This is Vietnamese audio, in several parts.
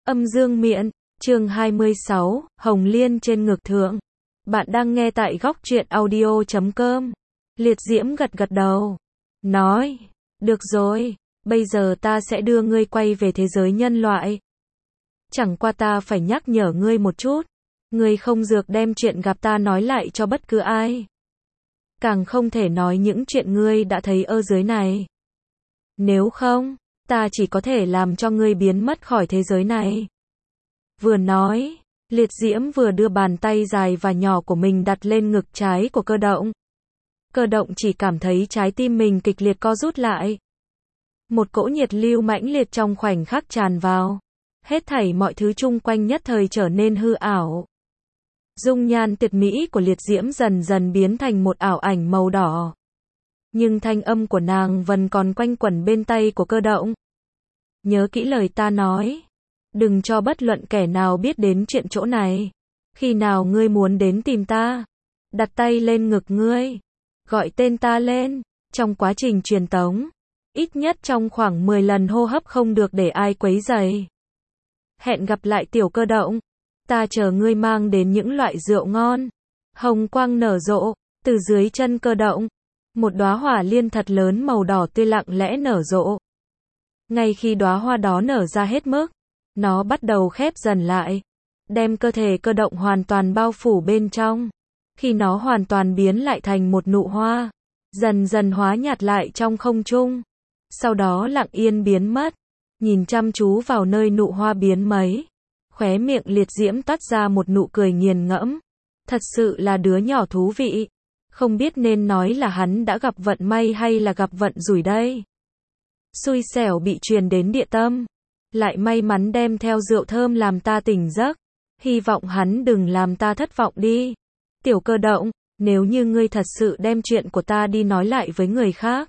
Âm dương miện, chương 26, Hồng Liên trên ngực thượng. Bạn đang nghe tại góc truyện audio.com. Liệt Diễm gật gật đầu. Nói, được rồi, bây giờ ta sẽ đưa ngươi quay về thế giới nhân loại. Chẳng qua ta phải nhắc nhở ngươi một chút. Ngươi không được đem chuyện gặp ta nói lại cho bất cứ ai. Càng không thể nói những chuyện ngươi đã thấy ở dưới này. Nếu không, ta chỉ có thể làm cho ngươi biến mất khỏi thế giới này. Vừa nói, Liệt Diễm vừa đưa bàn tay dài và nhỏ của mình đặt lên ngực trái của Cơ Động. Cơ Động chỉ cảm thấy trái tim mình kịch liệt co rút lại. Một cỗ nhiệt lưu mãnh liệt trong khoảnh khắc tràn vào. Hết thảy mọi thứ chung quanh nhất thời trở nên hư ảo. Dung nhan tuyệt mỹ của Liệt Diễm dần dần biến thành một ảo ảnh màu đỏ. Nhưng thanh âm của nàng vẫn còn quanh quẩn bên tai của Cơ Động. Nhớ kỹ lời ta nói. Đừng cho bất luận kẻ nào biết đến chuyện chỗ này. Khi nào ngươi muốn đến tìm ta, đặt tay lên ngực ngươi, gọi tên ta lên. Trong quá trình truyền tống, ít nhất trong khoảng 10 lần hô hấp không được để ai quấy rầy. Hẹn gặp lại tiểu Cơ Động. Ta chờ ngươi mang đến những loại rượu ngon. Hồng quang nở rộ, từ dưới chân Cơ Động, một đóa hỏa liên thật lớn màu đỏ tươi lặng lẽ nở rộ. Ngay khi đóa hoa đó nở ra hết mức, nó bắt đầu khép dần lại, đem cơ thể Cơ Động hoàn toàn bao phủ bên trong. Khi nó hoàn toàn biến lại thành một nụ hoa, dần dần hóa nhạt lại trong không trung, sau đó lặng yên biến mất. Nhìn chăm chú vào nơi nụ hoa biến mấy, khóe miệng Liệt Diễm toát ra một nụ cười nghiền ngẫm. Thật sự là đứa nhỏ thú vị. Không biết nên nói là hắn đã gặp vận may hay là gặp vận rủi đây. Xui xẻo bị truyền đến địa tâm, lại may mắn đem theo rượu thơm làm ta tỉnh giấc. Hy vọng hắn đừng làm ta thất vọng đi. Tiểu Cơ Động, nếu như ngươi thật sự đem chuyện của ta đi nói lại với người khác,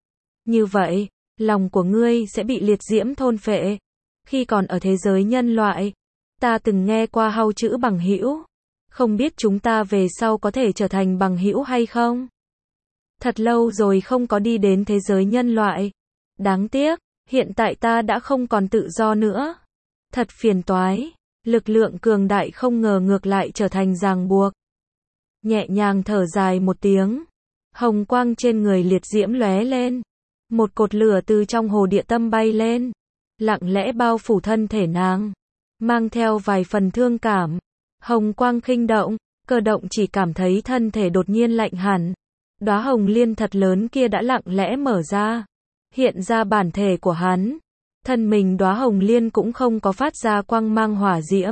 như vậy, lòng của ngươi sẽ bị Liệt Diễm thôn phệ. Khi còn ở thế giới nhân loại, ta từng nghe qua hao chữ bằng hữu. Không biết chúng ta về sau có thể trở thành bằng hữu hay không? Thật lâu rồi không có đi đến thế giới nhân loại. Đáng tiếc, hiện tại ta đã không còn tự do nữa. Thật phiền toái. Lực lượng cường đại không ngờ ngược lại trở thành ràng buộc. Nhẹ nhàng thở dài một tiếng. Hồng quang trên người Liệt Diễm lóe lên. Một cột lửa từ trong hồ địa tâm bay lên, lặng lẽ bao phủ thân thể nàng, mang theo vài phần thương cảm. Hồng quang khinh động, Cơ Động chỉ cảm thấy thân thể đột nhiên lạnh hẳn. Đóa hồng liên thật lớn kia đã lặng lẽ mở ra, hiện ra bản thể của hắn. Thân mình đóa hồng liên cũng không có phát ra quang mang hỏa diễm,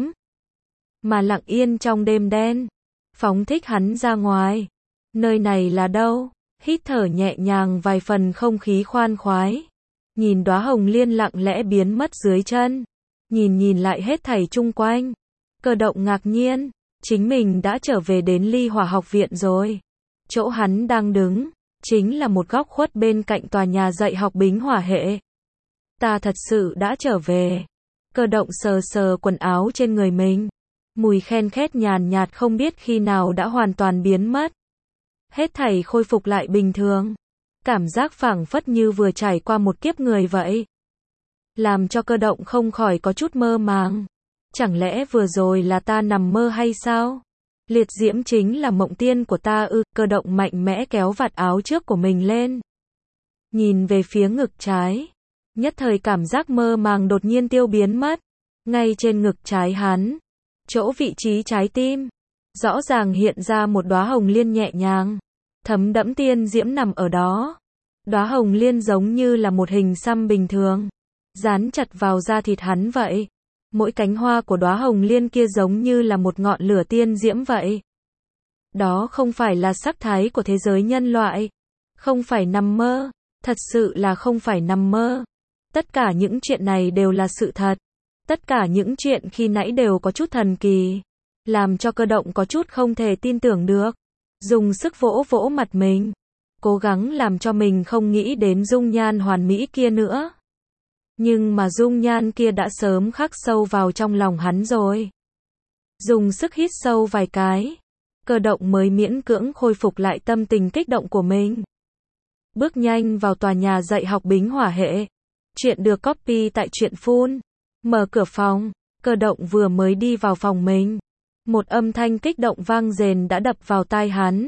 mà lặng yên trong đêm đen, phóng thích hắn ra ngoài. Nơi này là đâu? Hít thở nhẹ nhàng vài phần không khí khoan khoái. Nhìn đóa hồng liên lặng lẽ biến mất dưới chân. Nhìn lại hết thảy chung quanh. Cơ Động ngạc nhiên, chính mình đã trở về đến Ly Hỏa học viện rồi. Chỗ hắn đang đứng, chính là một góc khuất bên cạnh tòa nhà dạy học Bính Hỏa hệ. Ta thật sự đã trở về. Cơ Động sờ sờ quần áo trên người mình. Mùi khen khét nhàn nhạt không biết khi nào đã hoàn toàn biến mất. Hết thảy khôi phục lại bình thường. Cảm giác phảng phất như vừa trải qua một kiếp người vậy. Làm cho Cơ Động không khỏi có chút mơ màng. Chẳng lẽ vừa rồi là ta nằm mơ hay sao? Liệt Diễm chính là mộng tiên của ta ư? Cơ Động mạnh mẽ kéo vạt áo trước của mình lên. Nhìn về phía ngực trái. Nhất thời cảm giác mơ màng đột nhiên tiêu biến mất. Ngay trên ngực trái hắn, chỗ vị trí trái tim, rõ ràng hiện ra một đóa hồng liên nhẹ nhàng, thấm đẫm tiên diễm nằm ở đó. Đóa hồng liên giống như là một hình xăm bình thường, dán chặt vào da thịt hắn vậy. Mỗi cánh hoa của đóa hồng liên kia giống như là một ngọn lửa tiên diễm vậy. Đó không phải là sắc thái của thế giới nhân loại. Không phải nằm mơ. Thật sự là không phải nằm mơ. Tất cả những chuyện này đều là sự thật. Tất cả những chuyện khi nãy đều có chút thần kỳ, làm cho Cơ Động có chút không thể tin tưởng được. Dùng sức vỗ vỗ mặt mình, cố gắng làm cho mình không nghĩ đến dung nhan hoàn mỹ kia nữa. Nhưng mà dung nhan kia đã sớm khắc sâu vào trong lòng hắn rồi. Dùng sức hít sâu vài cái, Cơ Động mới miễn cưỡng khôi phục lại tâm tình kích động của mình. Bước nhanh vào tòa nhà dạy học Bính Hỏa hệ. Chuyện được copy tại truyện phun. Mở cửa phòng, Cơ động vừa mới đi vào phòng mình, một âm thanh kích động vang rền đã đập vào tai hắn.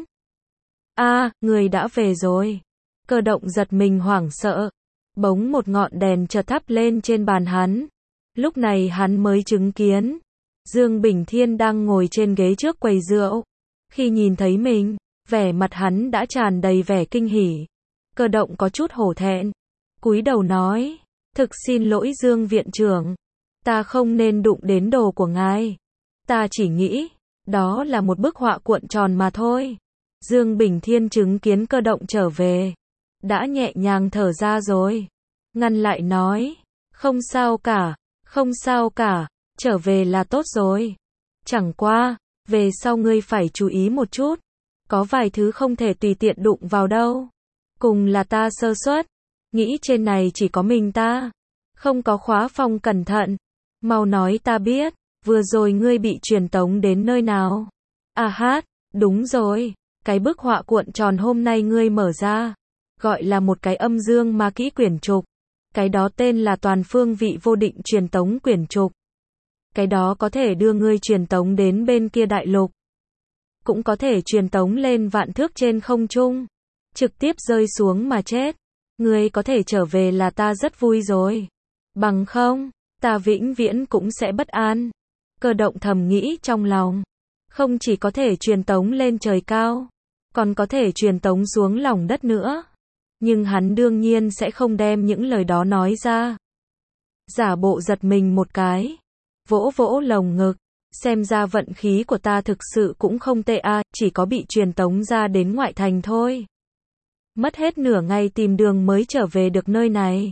A, người đã về rồi. Cơ động giật mình hoảng sợ. Bỗng một ngọn đèn chợt thắp lên trên bàn hắn. Lúc này hắn mới chứng kiến Dương Bình Thiên đang ngồi trên ghế trước quầy rượu. Khi nhìn thấy mình, vẻ mặt hắn đã tràn đầy vẻ kinh hỉ. Cơ động có chút hổ thẹn, cúi đầu nói, thực xin lỗi Dương viện trưởng, ta không nên đụng đến đồ của ngài. Ta chỉ nghĩ, đó là một bức họa cuộn tròn mà thôi. Dương Bình Thiên chứng kiến Cơ động trở về, đã nhẹ nhàng thở ra rồi. Ngăn lại nói, không sao cả, không sao cả, trở về là tốt rồi. Chẳng qua, về sau ngươi phải chú ý một chút. Có vài thứ không thể tùy tiện đụng vào đâu. Cùng là ta sơ suất, nghĩ trên này chỉ có mình ta, không có khóa phòng cẩn thận. Mau nói ta biết, vừa rồi ngươi bị truyền tống đến nơi nào? À hát, đúng rồi, cái bức họa cuộn tròn hôm nay ngươi mở ra, gọi là một cái âm dương ma kỹ quyển trục. Cái đó tên là toàn phương vị vô định truyền tống quyển trục. Cái đó có thể đưa ngươi truyền tống đến bên kia đại lục, cũng có thể truyền tống lên vạn thước trên không trung, trực tiếp rơi xuống mà chết. Ngươi có thể trở về là ta rất vui rồi. Bằng không, ta vĩnh viễn cũng sẽ bất an. Cơ động thầm nghĩ trong lòng. Không chỉ có thể truyền tống lên trời cao, còn có thể truyền tống xuống lòng đất nữa. Nhưng hắn đương nhiên sẽ không đem những lời đó nói ra. Giả bộ giật mình một cái, vỗ vỗ lồng ngực. Xem ra vận khí của ta thực sự cũng không tệ à, chỉ có bị truyền tống ra đến ngoại thành thôi. Mất hết nửa ngày tìm đường mới trở về được nơi này.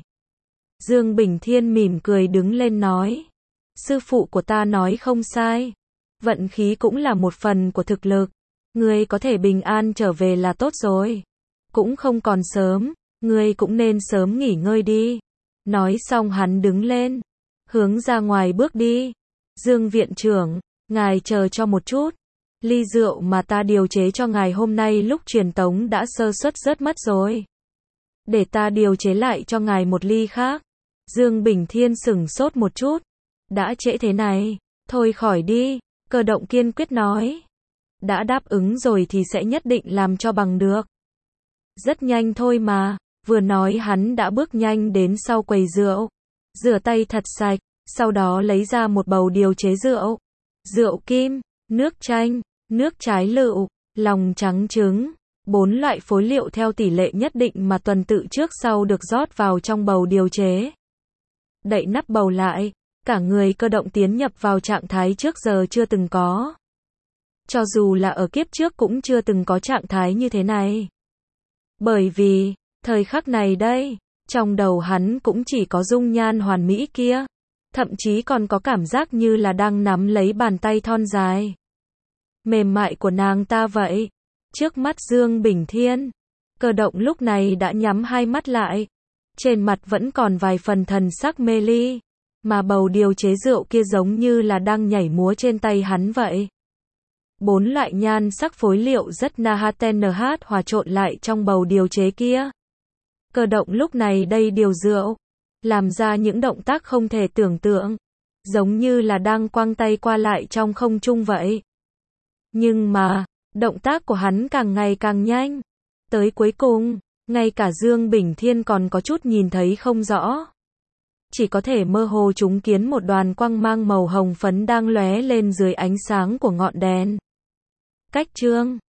Dương Bình Thiên mỉm cười đứng lên nói. Sư phụ của ta nói không sai. Vận khí cũng là một phần của thực lực. Ngươi có thể bình an trở về là tốt rồi. Cũng không còn sớm, ngươi cũng nên sớm nghỉ ngơi đi. Nói xong hắn đứng lên, hướng ra ngoài bước đi. Dương viện trưởng, ngài chờ cho một chút. Ly rượu mà ta điều chế cho ngài hôm nay lúc truyền tống đã sơ suất rớt mất rồi. Để ta điều chế lại cho ngài một ly khác. Dương Bình Thiên sửng sốt một chút. Đã trễ thế này, thôi khỏi đi. Cơ động kiên quyết nói. Đã đáp ứng rồi thì sẽ nhất định làm cho bằng được. Rất nhanh thôi mà. Vừa nói hắn đã bước nhanh đến sau quầy rượu. Rửa tay thật sạch. Sau đó lấy ra một bầu điều chế rượu. Rượu kim, nước chanh, nước trái lựu, lòng trắng trứng. 4 loại phối liệu theo tỷ lệ nhất định mà tuần tự trước sau được rót vào trong bầu điều chế. Đậy nắp bầu lại, cả người Cơ động tiến nhập vào trạng thái trước giờ chưa từng có. Cho dù là ở kiếp trước cũng chưa từng có trạng thái như thế này. Bởi vì, thời khắc này đây, trong đầu hắn cũng chỉ có dung nhan hoàn mỹ kia. Thậm chí còn có cảm giác như là đang nắm lấy bàn tay thon dài, mềm mại của nàng ta vậy. Trước mắt Dương Bình Thiên, Cơ động lúc này đã nhắm hai mắt lại. Trên mặt vẫn còn vài phần thần sắc mê ly. Mà bầu điều chế rượu kia giống như là đang nhảy múa trên tay hắn vậy. 4 loại nhan sắc phối liệu rất NH hòa trộn lại trong bầu điều chế kia. Cơ động lúc này đây điều rượu, làm ra những động tác không thể tưởng tượng, giống như là đang quăng tay qua lại trong không trung vậy. Nhưng mà, động tác của hắn càng ngày càng nhanh. Tới cuối cùng, ngay cả Dương Bình Thiên còn có chút nhìn thấy không rõ. Chỉ có thể mơ hồ chứng kiến một đoàn quang mang màu hồng phấn đang lóe lên dưới ánh sáng của ngọn đèn. Cách chương